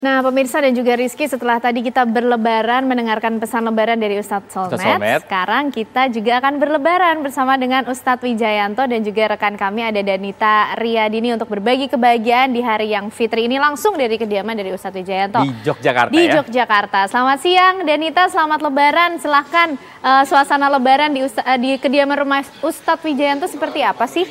Nah, pemirsa dan juga Rizky, setelah tadi kita berlebaran mendengarkan pesan lebaran dari Ustadz Solmed, sekarang kita juga akan berlebaran bersama dengan Ustadz Wijayanto dan juga rekan kami ada Danita Riyadini untuk berbagi kebahagiaan di hari yang fitri ini langsung dari kediaman dari Ustadz Wijayanto. Di Yogyakarta Di Yogyakarta. Selamat siang Danita, selamat lebaran. Silahkan suasana lebaran di kediaman rumah Ustadz Wijayanto seperti apa sih?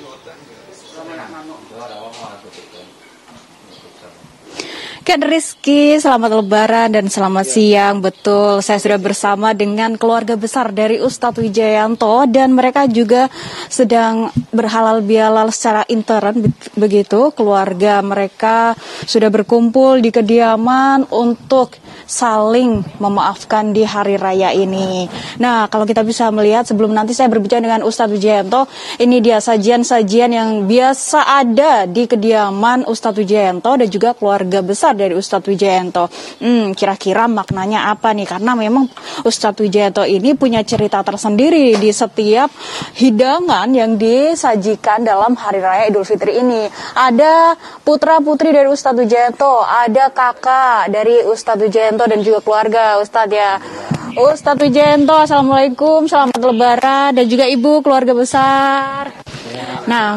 Kan Rizky, selamat lebaran dan selamat siang. Betul, saya sudah bersama dengan keluarga besar dari Ustadz Wijayanto dan mereka juga sedang berhalal bihalal secara intern begitu. Keluarga mereka sudah berkumpul di kediaman untuk saling memaafkan di hari raya ini. Nah, kalau kita bisa melihat sebelum nanti saya berbicara dengan Ustadz Wijayanto, ini dia sajian-sajian yang biasa ada di kediaman Ustadz Wijayanto dan juga keluarga besar dari Ustadz Wijayanto. Kira-kira maknanya apa nih? Karena memang Ustadz Wijayanto ini punya cerita tersendiri di setiap hidangan yang disajikan dalam hari raya Idul Fitri ini. Ada putra-putri dari Ustadz Wijayanto, ada kakak dari Ustadz Wijayanto dan juga keluarga Ustadz ya. Ustadz Wijayanto, assalamualaikum, selamat lebaran dan juga ibu keluarga besar. Nah,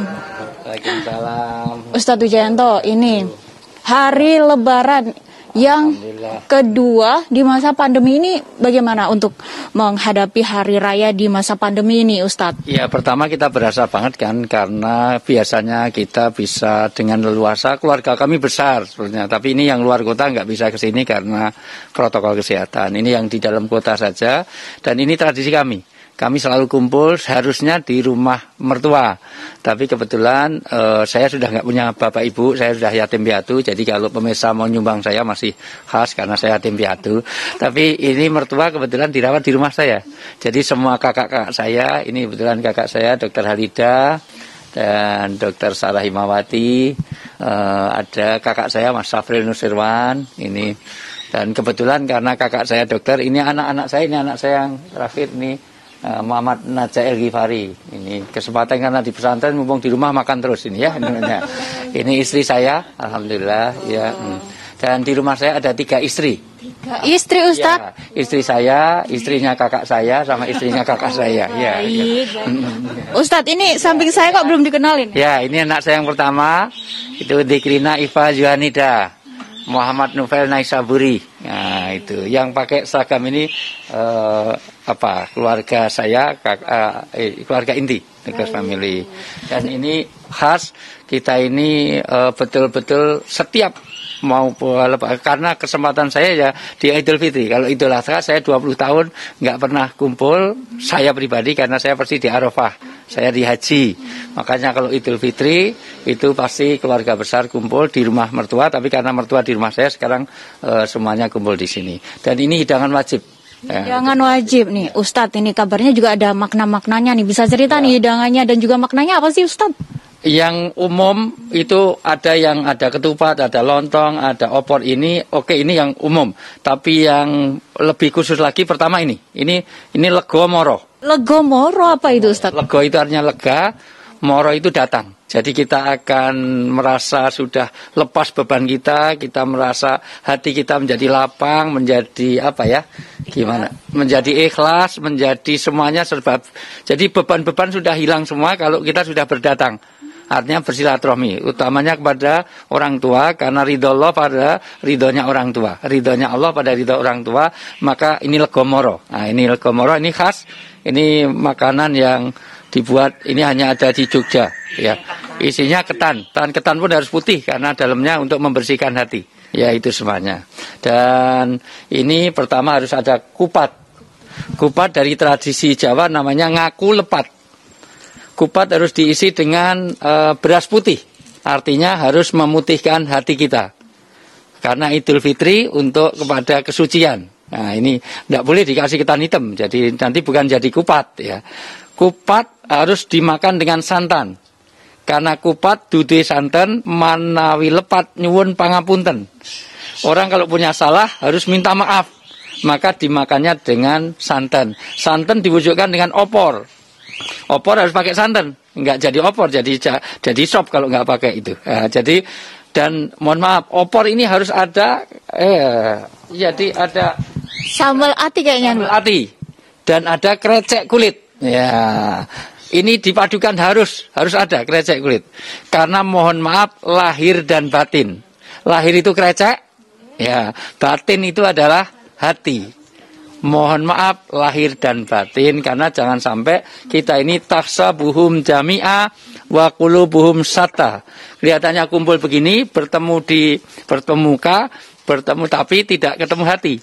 Ustadz Wijayanto, ini hari lebaran yang kedua di masa pandemi ini, bagaimana untuk menghadapi hari raya di masa pandemi ini, Ustadz? Ya, pertama kita berasa banget kan, karena biasanya kita bisa dengan leluasa, keluarga kami besar sebenarnya, tapi ini yang luar kota nggak bisa ke sini karena protokol kesehatan. Ini yang di dalam kota saja, dan ini tradisi kami. Kami selalu kumpul seharusnya di rumah mertua. Tapi kebetulan saya sudah nggak punya bapak ibu, saya sudah yatim piatu. Jadi kalau pemirsa mau nyumbang saya masih khas karena saya yatim piatu. Tapi ini mertua kebetulan dirawat di rumah saya. Jadi semua kakak-kakak saya, ini kebetulan kakak saya Dr. Halida dan Dr. Sarah Himawati. Ada kakak saya Mas Safril Nusirwan. Ini, dan kebetulan karena kakak saya dokter, ini anak-anak saya, ini anak saya yang terakhir ini. Muhammad Najail Ghifari. Ini kesempatan karena di pesantren mumpung di rumah makan terus ini ya. Ini istri saya, alhamdulillah ya. Dan di rumah saya ada 3 istri. 3 istri, Ustadz? Ya, istri saya, istrinya kakak saya, sama istrinya kakak saya. Ya, ya. Ustadz, ini samping saya kok belum dikenalin? Ya, ini anak saya yang pertama, itu Dikrina Iva Juanida. Muhammad Novel Naisaburi. Nah, itu yang pakai seragam ini keluarga saya, keluarga inti, Nucleus Family. Dan ini khas kita ini betul-betul setiap mau karena kesempatan saya ya di Idul Fitri. Kalau Idul Adha saya 20 tahun nggak pernah kumpul, saya pribadi karena saya pasti di Arafah. Saya di haji, makanya kalau Idul Fitri itu pasti keluarga besar kumpul di rumah mertua. Tapi karena mertua di rumah saya sekarang semuanya kumpul di sini. Dan ini hidangan wajib. Hidangan wajib nih, Ustadz. Ini kabarnya juga ada makna-maknanya nih. Bisa cerita nih hidangannya dan juga maknanya apa sih, Ustadz? Yang umum itu ada ketupat, ada lontong, ada opor. Ini ini yang umum. Tapi yang lebih khusus lagi pertama ini lego moro. Lego moro apa itu, Ustadz? Lego itu artinya lega, moro itu datang. Jadi kita akan merasa sudah lepas beban kita merasa hati kita menjadi lapang, menjadi menjadi ikhlas, menjadi semuanya serba. Jadi beban-beban sudah hilang semua kalau kita sudah berdatang. Artinya bersilaturahmi, utamanya kepada orang tua, karena ridho Allah pada ridhonya orang tua, ridhonya Allah pada ridho orang tua, maka ini legomoro. Nah, ini legomoro, ini khas, ini makanan yang dibuat, ini hanya ada di Jogja, ya. Isinya ketan pun harus putih karena dalamnya untuk membersihkan hati, ya itu semuanya. Dan ini pertama harus ada kupat dari tradisi Jawa namanya ngaku lepat. Kupat harus diisi dengan beras putih, artinya harus memutihkan hati kita. Karena Idul Fitri untuk kepada kesucian. Nah, ini tidak boleh dikasih ketan hitam, jadi nanti bukan jadi kupat ya. Kupat harus dimakan dengan santan. Karena kupat dude santen manawi lepat nyuwun pangapunten. Orang kalau punya salah harus minta maaf, maka dimakannya dengan santan. Santan diwujudkan dengan opor. Opor harus pakai santan, nggak jadi opor, jadi sop kalau nggak pakai itu. Nah, jadi Dan mohon maaf, opor ini harus ada, jadi ada sambal ati kayaknya. Sambal ati dan ada krecek kulit. Ya, ini dipadukan harus ada krecek kulit. Karena mohon maaf, lahir dan batin. Lahir itu krecek, ya, batin itu adalah hati. Mohon maaf lahir dan batin, karena jangan sampai kita ini tahsabuhum jami'a wa qulubuhum satta. Kelihatannya kumpul begini, bertemu muka, bertemu tapi tidak ketemu hati.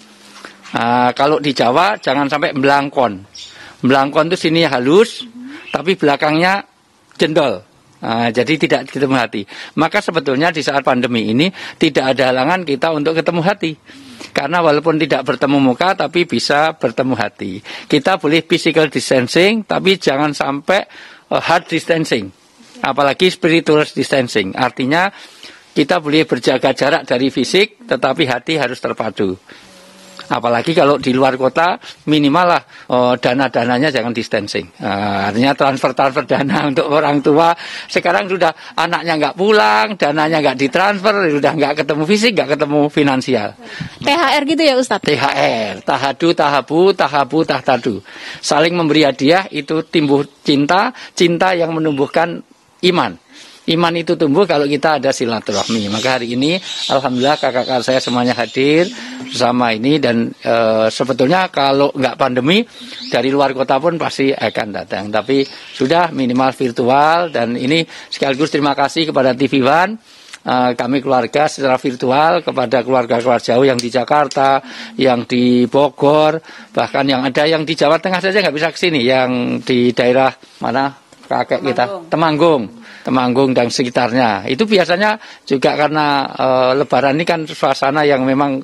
Nah, kalau di Jawa jangan sampai belangkon. Belangkon itu sini halus, tapi belakangnya jendol. Nah, jadi tidak ketemu hati. Maka sebetulnya di saat pandemi ini tidak ada halangan kita untuk ketemu hati. Karena walaupun tidak bertemu muka, tapi bisa bertemu hati. Kita boleh physical distancing, tapi jangan sampai hard distancing. Apalagi spiritual distancing. Artinya kita boleh berjaga jarak dari fisik, tetapi hati harus terpadu. Apalagi kalau di luar kota, minimal lah dana-dananya jangan distancing. Artinya transfer dana untuk orang tua. Sekarang sudah anaknya nggak pulang, dananya nggak ditransfer, sudah nggak ketemu fisik, nggak ketemu finansial. THR gitu ya Ustadz? THR, tahadu, tahabu, tahtadu. Saling memberi hadiah itu timbul cinta, cinta yang menumbuhkan iman. Iman itu tumbuh kalau kita ada silaturahmi. Maka hari ini alhamdulillah kakak-kakak saya semuanya hadir bersama ini. Dan sebetulnya kalau nggak pandemi dari luar kota pun pasti akan datang. Tapi sudah minimal virtual. Dan ini sekaligus terima kasih kepada TV One. Kami keluarga secara virtual kepada keluarga-keluarga jauh yang di Jakarta, yang di Bogor, bahkan yang ada yang di Jawa Tengah saja nggak bisa kesini. Yang di daerah mana kakek kita, Temanggung dan sekitarnya. Itu biasanya juga karena Lebaran ini kan suasana yang memang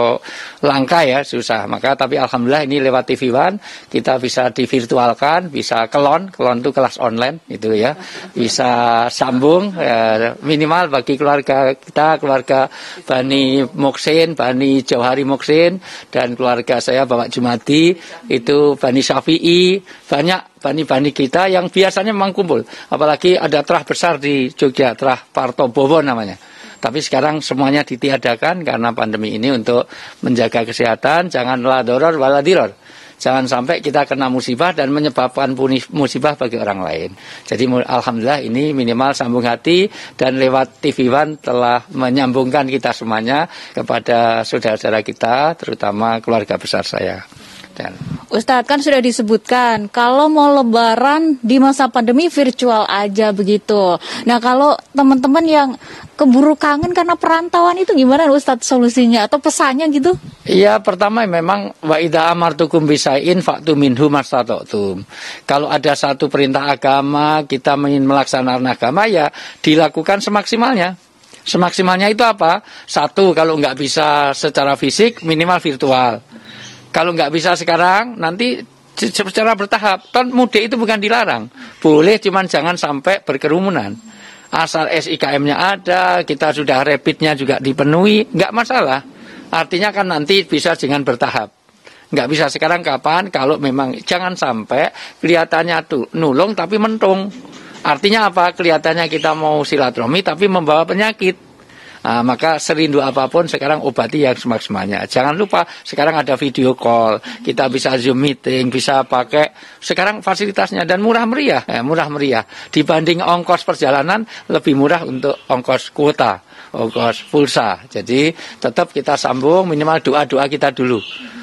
langka ya, susah. Maka tapi alhamdulillah ini lewat TV One kita bisa divirtualkan, bisa kelon itu kelas online itu ya, bisa sambung minimal bagi keluarga kita, keluarga Bani Moksin, Bani Jauhari Moksin, dan keluarga saya Bapak Jumadi itu Bani Syafi'i, banyak bani-bani kita yang biasanya memang kumpul. Apalagi ada terah besar di Jogja, terah Partobowo namanya. Tapi sekarang semuanya ditiadakan karena pandemi ini untuk menjaga kesehatan. Janganlah doror wala diror. Jangan sampai kita kena musibah dan menyebabkan musibah bagi orang lain. Jadi alhamdulillah ini minimal sambung hati, dan lewat TV One telah menyambungkan kita semuanya kepada saudara-saudara kita, terutama keluarga besar saya. Dan Ustadz, kan sudah disebutkan kalau mau lebaran di masa pandemi virtual aja begitu. Nah, kalau teman-teman yang keburu kangen karena perantauan itu gimana Ustadz solusinya atau pesannya gitu? Iya, pertama memang wa idza amartukum bisain fa'tu minhu mastata'tum. Kalau ada satu perintah agama, kita ingin melaksanakan agama ya dilakukan semaksimalnya. Semaksimalnya itu apa? Satu, kalau nggak bisa secara fisik minimal virtual. Kalau nggak bisa sekarang, nanti secara bertahap. Kan mudik itu bukan dilarang. Boleh, cuman jangan sampai berkerumunan. Asal SIKM-nya ada, kita sudah rapidnya juga dipenuhi, nggak masalah. Artinya kan nanti bisa dengan bertahap. Nggak bisa sekarang kapan, kalau memang jangan sampai kelihatannya tuh nulung tapi mentung. Artinya apa? Kelihatannya kita mau silaturahmi tapi membawa penyakit. Maka serindu apapun sekarang obati yang semaksimalnya. Jangan lupa sekarang ada video call, kita bisa Zoom meeting, bisa pakai sekarang fasilitasnya dan murah meriah, murah meriah. Dibanding ongkos perjalanan lebih murah untuk ongkos kuota, ongkos pulsa. Jadi tetap kita sambung, minimal doa-doa kita dulu.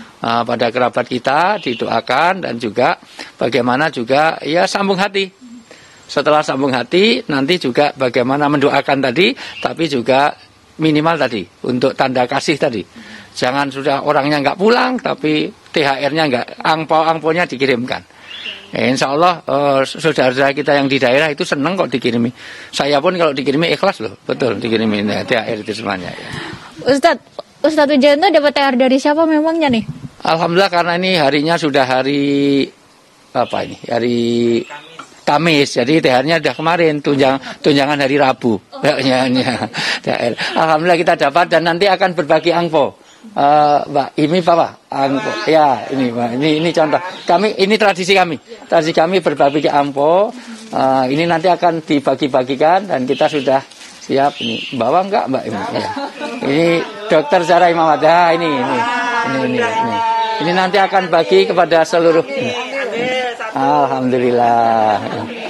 Pada kerabat kita didoakan, dan juga bagaimana juga ya sambung hati. Setelah sambung hati nanti juga bagaimana mendoakan tadi, tapi juga minimal tadi untuk tanda kasih tadi. Jangan sudah orangnya nggak pulang tapi THR-nya nggak, angpau-angpaunya dikirimkan. Insya Allah saudara-saudara kita yang di daerah itu senang kok dikirimi. Saya pun kalau dikirimi ikhlas loh, betul dikirimi THR itu semuanya. Ya. Ustadz Wijayanto dapat THR dari siapa memangnya nih? Alhamdulillah karena ini harinya sudah hari apa ini? Hari Kamis, jadi THR-nya sudah kemarin, tunjangan hari Rabu. THR. Alhamdulillah kita dapat, dan nanti akan berbagi angpo. Mbak, ini apa? Angpo. Ya, ini Mbak. Ini contoh. Ini tradisi kami. Tradisi kami berbagi angpo. Ini nanti akan dibagi-bagikan, dan kita sudah Siap ini. Bawa enggak, Mbak? Ya. Ini Dokter Zahra Imamawati. Ah, ini. Ini nanti akan bagi kepada seluruh. Alhamdulillah.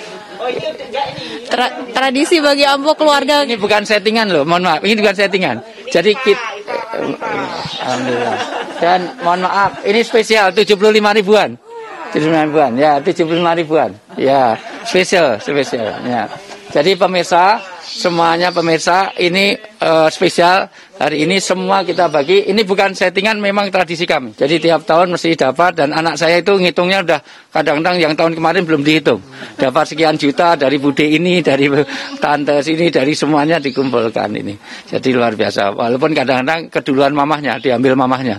Tradisi bagi Ambo keluarga. Ini bukan settingan loh, mohon maaf. Ini bukan settingan. Jadi kita, alhamdulillah. Dan mohon maaf, ini spesial 75 ribuan. 75 ribuan, ya 75 ribuan. Ya, spesial. Ya. Jadi pemirsa, semuanya pemirsa, ini spesial. Hari ini semua kita bagi. Ini bukan settingan, memang tradisi kami. Jadi tiap tahun mesti dapat, dan anak saya itu ngitungnya udah kadang-kadang yang tahun kemarin belum dihitung. Dapat sekian juta dari bude ini, dari tante sini, dari semuanya dikumpulkan ini. Jadi luar biasa. Walaupun kadang-kadang keduluan mamahnya, diambil mamahnya.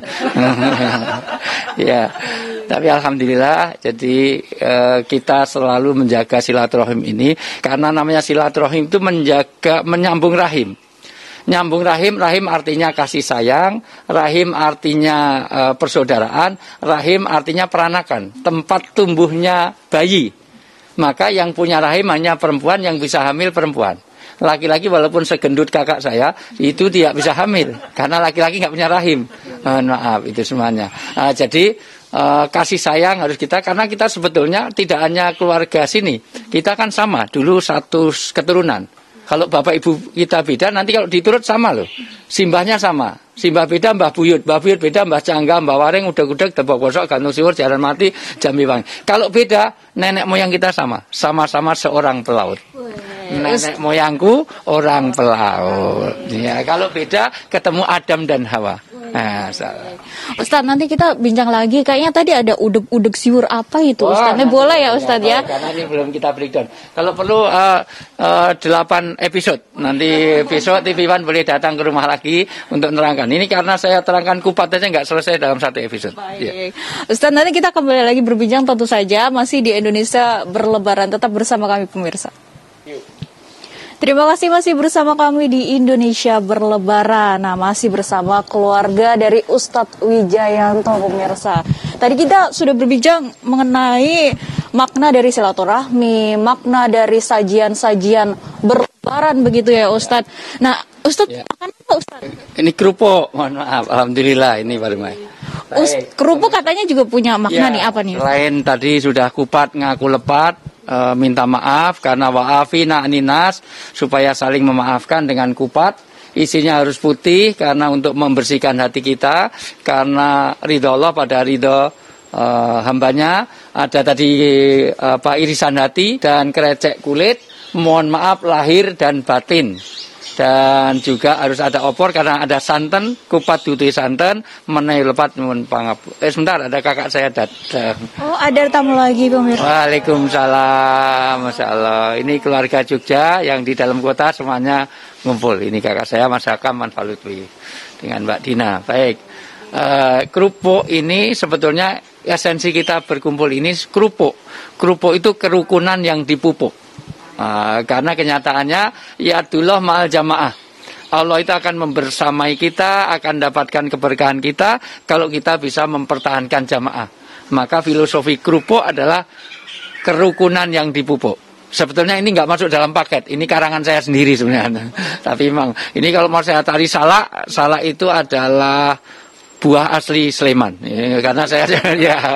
Ya. Tapi alhamdulillah, jadi kita selalu menjaga silaturahim ini, karena namanya silaturahim itu menyambung rahim. Nyambung rahim artinya kasih sayang, rahim artinya persaudaraan, rahim artinya peranakan, tempat tumbuhnya bayi. Maka yang punya rahim hanya perempuan, yang bisa hamil perempuan. Laki-laki walaupun segendut kakak saya, itu tidak bisa hamil, karena laki-laki nggak punya rahim. Maaf, itu semuanya. Jadi kasih sayang harus kita, karena kita sebetulnya tidak hanya keluarga sini, kita kan sama, dulu satu keturunan. Kalau bapak ibu kita beda, nanti kalau diturut sama loh. Simbahnya sama. Simbah beda, Mbah Buyut beda, Mbah Cangga, Mbah Waring, Udeg-udeg, Tebok Bosok, Gantung Siwur, Jaran Mati, Jambi Wangi. Kalau beda, nenek moyang kita sama. Sama-sama seorang pelaut. Nenek moyangku orang pelaut. Ya, kalau beda, ketemu Adam dan Hawa. Nah, Ustadz, nanti kita bincang lagi. Kayaknya tadi ada udeg-udeg siwur apa itu, Ustadz? Boleh ya, Ustadz ya? Karena ini belum kita breakdown. Kalau perlu 8 episode. Nanti besok TV One boleh datang ke rumah lagi untuk menerangkan. Ini karena saya terangkan kupat aja nggak selesai dalam satu episode. Baik. Ya. Ustadz, nanti kita kembali lagi berbincang tentu saja masih di Indonesia Berlebaran. Tetap bersama kami pemirsa. Terima kasih masih bersama kami di Indonesia Berlebaran. Nah, masih bersama keluarga dari Ustadz Wijayanto pemirsa. Tadi kita sudah berbincang mengenai makna dari silaturahmi, makna dari sajian-sajian berlebaran begitu ya Ustadz. Nah, Ustadz ya. Makan apa Ustadz? Ini kerupuk, mohon maaf. Alhamdulillah ini baru main. Kerupuk katanya juga punya makna nih, apa nih? Selain tadi sudah kupat ngaku lepat, minta maaf karena wa'afina aninas, supaya saling memaafkan dengan kupat. Isinya harus putih karena untuk membersihkan hati kita, karena ridho Allah pada ridho hambanya. Ada tadi irisan hati dan kerecek kulit, mohon maaf lahir dan batin. Dan juga harus ada opor karena ada santan, kupat duti santan, menai lepat mun pangap. Sebentar, ada kakak saya datang. Oh, ada tamu lagi pemirsa. Waalaikumsalam, Masya Allah. Ini keluarga Jogja yang di dalam kota semuanya ngumpul. Ini kakak saya Mas Hakam Manfalutwi dengan Mbak Dina. Baik, kerupuk ini sebetulnya esensi kita berkumpul ini kerupuk. Kerupuk itu kerukunan yang dipupuk. Karena kenyataannya yadullah ma'al jamaah. Allah itu akan membersamai kita, akan dapatkan keberkahan kita kalau kita bisa mempertahankan jamaah. Maka filosofi kerupuk adalah kerukunan yang dipupuk. Sebetulnya ini nggak masuk dalam paket, ini karangan saya sendiri sebenarnya. Tapi memang ini kalau mau saya tarik salak itu adalah buah asli Sleman, ya, karena saya ya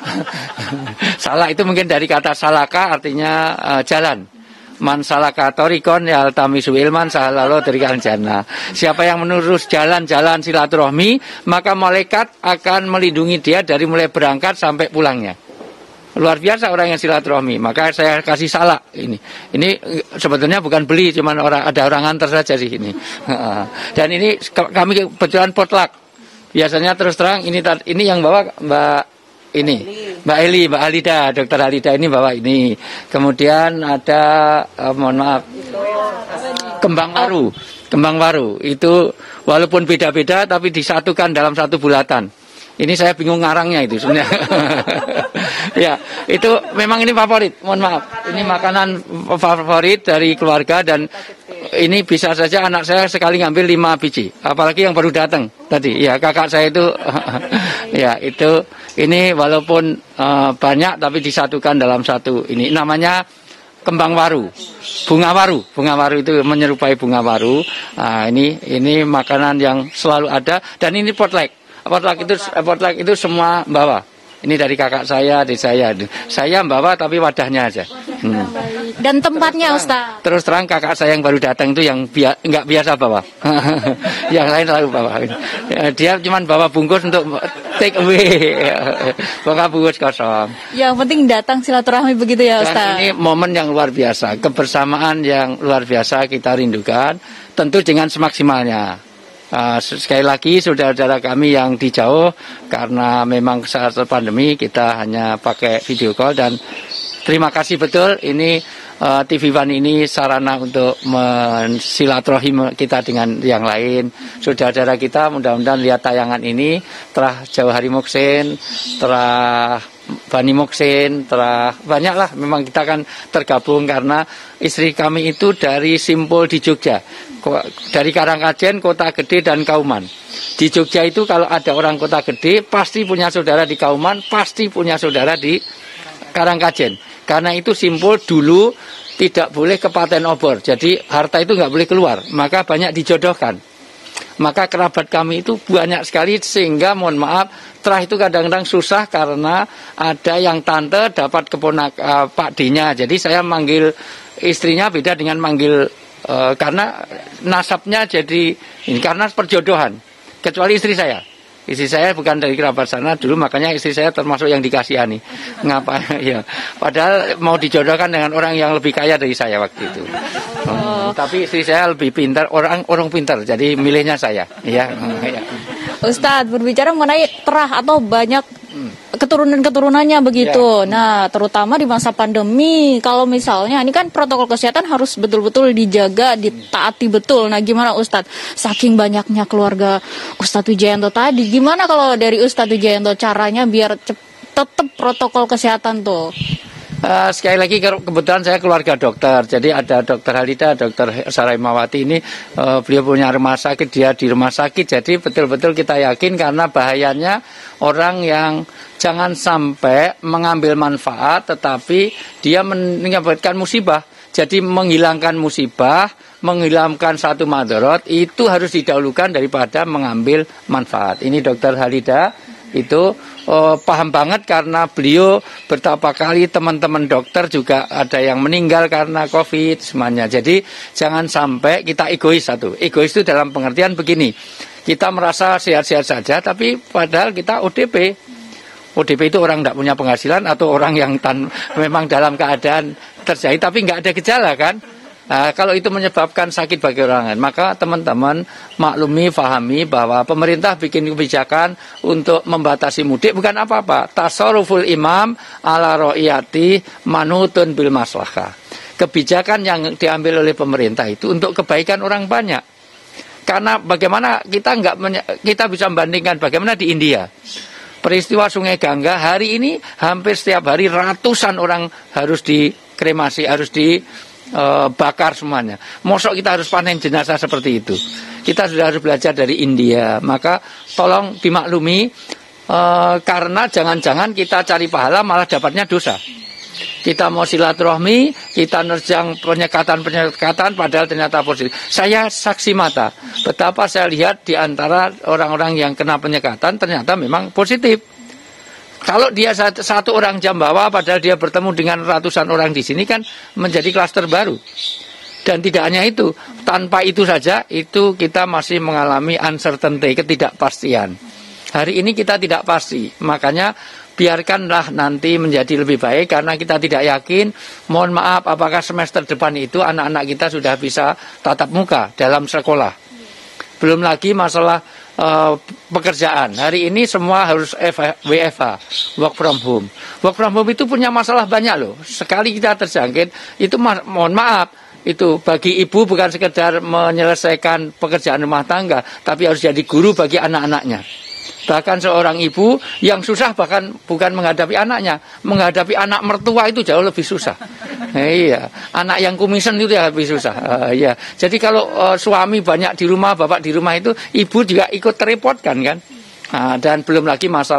salak itu mungkin dari kata salaka artinya jalan. Man salaka torikon ya altamisu ilman sahalalo terikan jannah. Siapa yang menurus jalan-jalan silaturahmi, maka malaikat akan melindungi dia dari mulai berangkat sampai pulangnya. Luar biasa orang yang silaturahmi. Maka saya kasih salak ini. Ini sebetulnya bukan beli, cuman ada orang antar saja sih ini. Dan ini kami kebetulan potluck. Biasanya terus terang ini yang bawa Mbak Eli, Mbak Alida, Dokter Alida ini bawa ini. Kemudian ada mohon maaf, kembang waru. Itu walaupun beda-beda tapi disatukan dalam satu bulatan. Ini saya bingung ngarangnya itu sebenarnya. Ya, itu memang ini favorit. Mohon maaf, ini makanan favorit dari keluarga dan ini bisa saja anak saya sekali ngambil 5 biji. Apalagi yang baru datang tadi. Ya, kakak saya itu ya, ini walaupun banyak tapi disatukan dalam satu ini. Namanya kembang waru, bunga waru itu menyerupai bunga waru. Nah, ini makanan yang selalu ada, dan ini potluck itu semua bawa. Ini dari kakak saya, dari saya bawa tapi wadahnya aja. Dan tempatnya Ustaz? Terus terang kakak saya yang baru datang itu yang nggak biasa bawa. Yang lain selalu bawa. Dia cuma bawa bungkus untuk take away. Bawa bungkus kosong. Yang penting datang silaturahmi begitu ya Ustaz? Dan ini momen yang luar biasa, kebersamaan yang luar biasa kita rindukan, tentu dengan semaksimalnya. Sekali lagi saudara-saudara kami yang di jauh, karena memang saat pandemi kita hanya pakai video call, dan terima kasih betul ini TV One ini sarana untuk mensilaturahim kita dengan yang lain. Saudara-saudara kita mudah-mudahan lihat tayangan ini, telah Jawa Hari Muksin, telah Bani Muksin, telah banyaklah memang kita kan tergabung karena istri kami itu dari Simpul di Jogja, dari Karangkajen, Kota Gede dan Kauman. Di Jogja itu kalau ada orang Kota Gede pasti punya saudara di Kauman, pasti punya saudara di Karangkajen. Karena itu Simpul dulu tidak boleh ke paten obor, jadi harta itu nggak boleh keluar, maka banyak dijodohkan. Maka kerabat kami itu banyak sekali, sehingga mohon maaf setelah itu kadang-kadang susah karena ada yang tante dapat Pak D-nya. Jadi saya manggil istrinya beda dengan manggil karena nasabnya, jadi ini karena perjodohan. Kecuali istri saya. Istri saya bukan dari kerabat sana dulu, makanya istri saya termasuk yang dikasihani. Ngapa ya? Padahal mau dijodohkan dengan orang yang lebih kaya dari saya waktu itu. Tapi istri saya lebih pintar, orang pintar, jadi milihnya saya. Ya. Ustadz, berbicara mengenai terah atau banyak keturunan-keturunannya begitu. Nah, terutama di masa pandemi, kalau misalnya ini kan protokol kesehatan harus betul-betul dijaga, ditaati betul. Nah, gimana Ustadz? Saking banyaknya keluarga Ustadz Wijayanto tadi, gimana kalau dari Ustadz Wijayanto caranya biar tetap protokol kesehatan tuh? Sekali lagi kebetulan saya keluarga dokter, jadi ada dokter Halida, dokter Saraimawati ini beliau punya rumah sakit, dia di rumah sakit, jadi betul-betul kita yakin karena bahayanya orang yang jangan sampai mengambil manfaat tetapi dia menyebabkan musibah. Jadi menghilangkan musibah, menghilangkan satu madarat itu harus didahulukan daripada mengambil manfaat. Ini dokter Halida itu paham banget karena beliau betapa kali teman-teman dokter juga ada yang meninggal karena COVID semuanya. Jadi jangan sampai kita egois satu. Egois itu dalam pengertian begini. Kita merasa sehat-sehat saja tapi padahal kita ODP. ODP itu orang tidak punya penghasilan atau orang yang memang dalam keadaan terjahit tapi nggak ada gejala kan. Nah, kalau itu menyebabkan sakit bagi orang lain, maka teman-teman maklumi, fahami bahwa pemerintah bikin kebijakan untuk membatasi mudik bukan apa-apa. Tasarruful imam ala ro'iyati manutun bil maslahah. Kebijakan yang diambil oleh pemerintah itu untuk kebaikan orang banyak. Karena bagaimana kita bisa membandingkan bagaimana di India. Peristiwa Sungai Gangga hari ini hampir setiap hari ratusan orang harus dikremasi, harus bakar semuanya. Mosok kita harus panen jenazah seperti itu. Kita sudah harus belajar dari India. Maka tolong dimaklumi karena jangan-jangan kita cari pahala malah dapatnya dosa. Kita mau silaturahmi, kita nerjang penyekatan padahal ternyata positif. Saya saksi mata betapa saya lihat di antara orang-orang yang kena penyekatan ternyata memang positif. Kalau dia satu orang Jambawa padahal dia bertemu dengan ratusan orang di sini kan menjadi klaster baru. Dan tidak hanya itu, tanpa itu saja itu kita masih mengalami uncertainty, ketidakpastian. Hari ini kita tidak pasti, makanya biarkanlah nanti menjadi lebih baik karena kita tidak yakin. Mohon maaf apakah semester depan itu anak-anak kita sudah bisa tatap muka dalam sekolah. Belum lagi masalah pekerjaan. Hari ini semua harus WFH, work from home. Work from home itu punya masalah banyak loh. Sekali kita terjangkit, itu mohon maaf, itu bagi ibu bukan sekedar menyelesaikan pekerjaan rumah tangga, tapi harus jadi guru bagi anak-anaknya. Bahkan seorang ibu yang susah bahkan bukan menghadapi anaknya, menghadapi anak mertua itu jauh lebih susah. Iya, anak yang kumisen itu ya lebih susah. Iya. Jadi kalau suami banyak di rumah, bapak di rumah itu, ibu juga ikut terrepotkan kan. Dan belum lagi masalah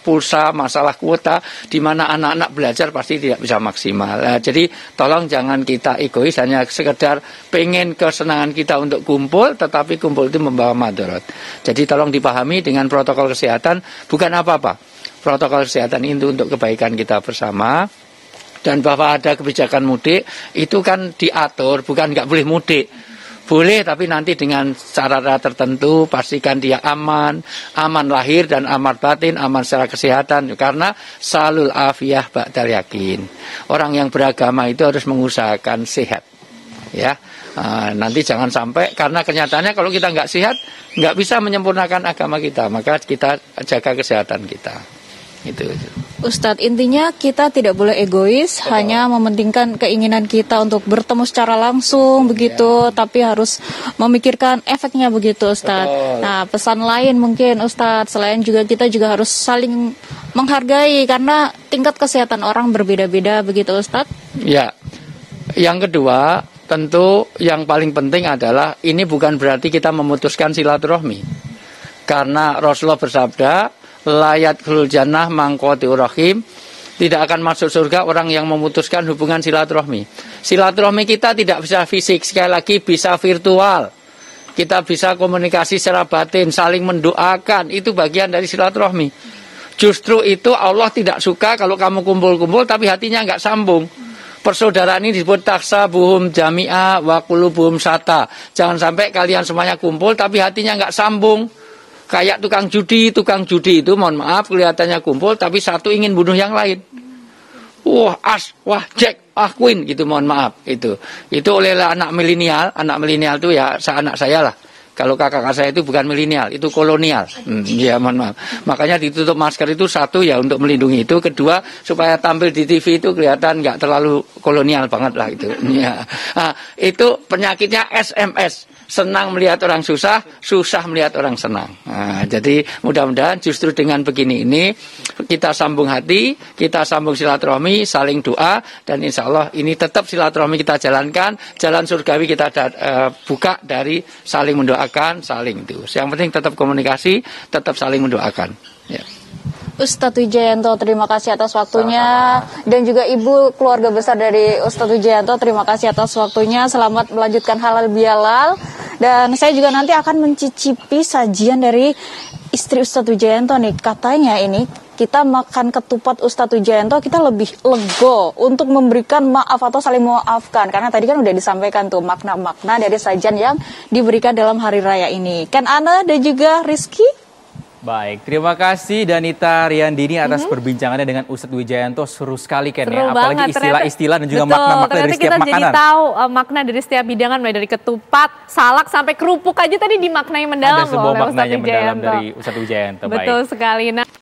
pulsa, masalah kuota, di mana anak-anak belajar pasti tidak bisa maksimal. Jadi tolong jangan kita egois hanya sekedar pengen kesenangan kita untuk kumpul, tetapi kumpul itu membawa madarat. Jadi tolong dipahami dengan protokol kesehatan bukan apa-apa. Protokol kesehatan itu untuk kebaikan kita bersama. Dan bahwa ada kebijakan mudik itu kan diatur, bukan nggak boleh mudik. Boleh, tapi nanti dengan cara tertentu, pastikan dia aman lahir dan aman batin, aman secara kesehatan. Karena salul afiyah ba'dal yakin. Orang yang beragama itu harus mengusahakan sehat. Ya, nanti jangan sampai, karena kenyataannya kalau kita nggak sehat, nggak bisa menyempurnakan agama kita. Maka kita jaga kesehatan kita. Itu. Ustadz, intinya kita tidak boleh egois, hanya mementingkan keinginan kita untuk bertemu secara langsung begitu, tapi harus memikirkan efeknya begitu, Ustadz. Nah, pesan lain mungkin Ustadz, selain juga kita juga harus saling menghargai karena tingkat kesehatan orang berbeda-beda begitu, Ustadz. Ya, yang kedua tentu yang paling penting adalah ini bukan berarti kita memutuskan silaturahmi, karena Rasulullah bersabda, layat khulul jannah mangqati'ur rahim, tidak akan masuk surga orang yang memutuskan hubungan silaturahmi. Silaturahmi kita tidak bisa fisik, sekali lagi bisa virtual. Kita bisa komunikasi secara batin, saling mendoakan, itu bagian dari silaturahmi. Justru itu Allah tidak suka kalau kamu kumpul-kumpul tapi hatinya nggak sambung. Persaudaraan ini disebut taksabuhum jami'a wa qulubuhum sata. Jangan sampai kalian semuanya kumpul tapi hatinya nggak sambung. Kayak tukang judi itu mohon maaf kelihatannya kumpul tapi satu ingin bunuh yang lain. Wah as, wah jack, wah queen gitu, mohon maaf itu oleh anak milenial itu ya anak saya lah. Kalau kakak saya itu bukan milenial, itu kolonial. Ya mohon maaf. Makanya ditutup masker itu satu ya untuk melindungi itu, kedua supaya tampil di TV itu kelihatan nggak terlalu kolonial banget lah itu. Ya. Nah, itu penyakitnya SMS. Senang melihat orang susah, susah melihat orang senang. Nah, jadi mudah-mudahan justru dengan begini ini kita sambung hati, kita sambung silaturahmi, saling doa, dan insya Allah ini tetap silaturahmi kita jalankan, jalan surgawi kita buka dari saling mendoakan, saling itu. Yang penting tetap komunikasi, tetap saling mendoakan. Ya. Ustadz Wijayanto, terima kasih atas waktunya. Dan juga Ibu keluarga besar dari Ustadz Wijayanto, terima kasih atas waktunya. Selamat melanjutkan halal bihalal. Dan saya juga nanti akan mencicipi sajian dari istri Ustadz Wijayanto nih. Katanya ini kita makan ketupat Ustadz Wijayanto kita lebih lego untuk memberikan maaf atau saling memaafkan. Karena tadi kan udah disampaikan tuh makna-makna dari sajian yang diberikan dalam hari raya ini. Kan Ana dan juga Rizky? Baik, terima kasih Danita Riyandini atas perbincangannya dengan Ustadz Wijayanto. Seru sekali Ken ya, apalagi istilah-istilah dan juga makna-makna dari setiap makanan. Kita jadi tahu makna dari setiap hidangan, mulai dari ketupat, salak sampai kerupuk aja tadi dimaknai mendalam. Ada sebuah maknanya mendalam dari Ustadz Wijayanto. Betul sekali. Nah,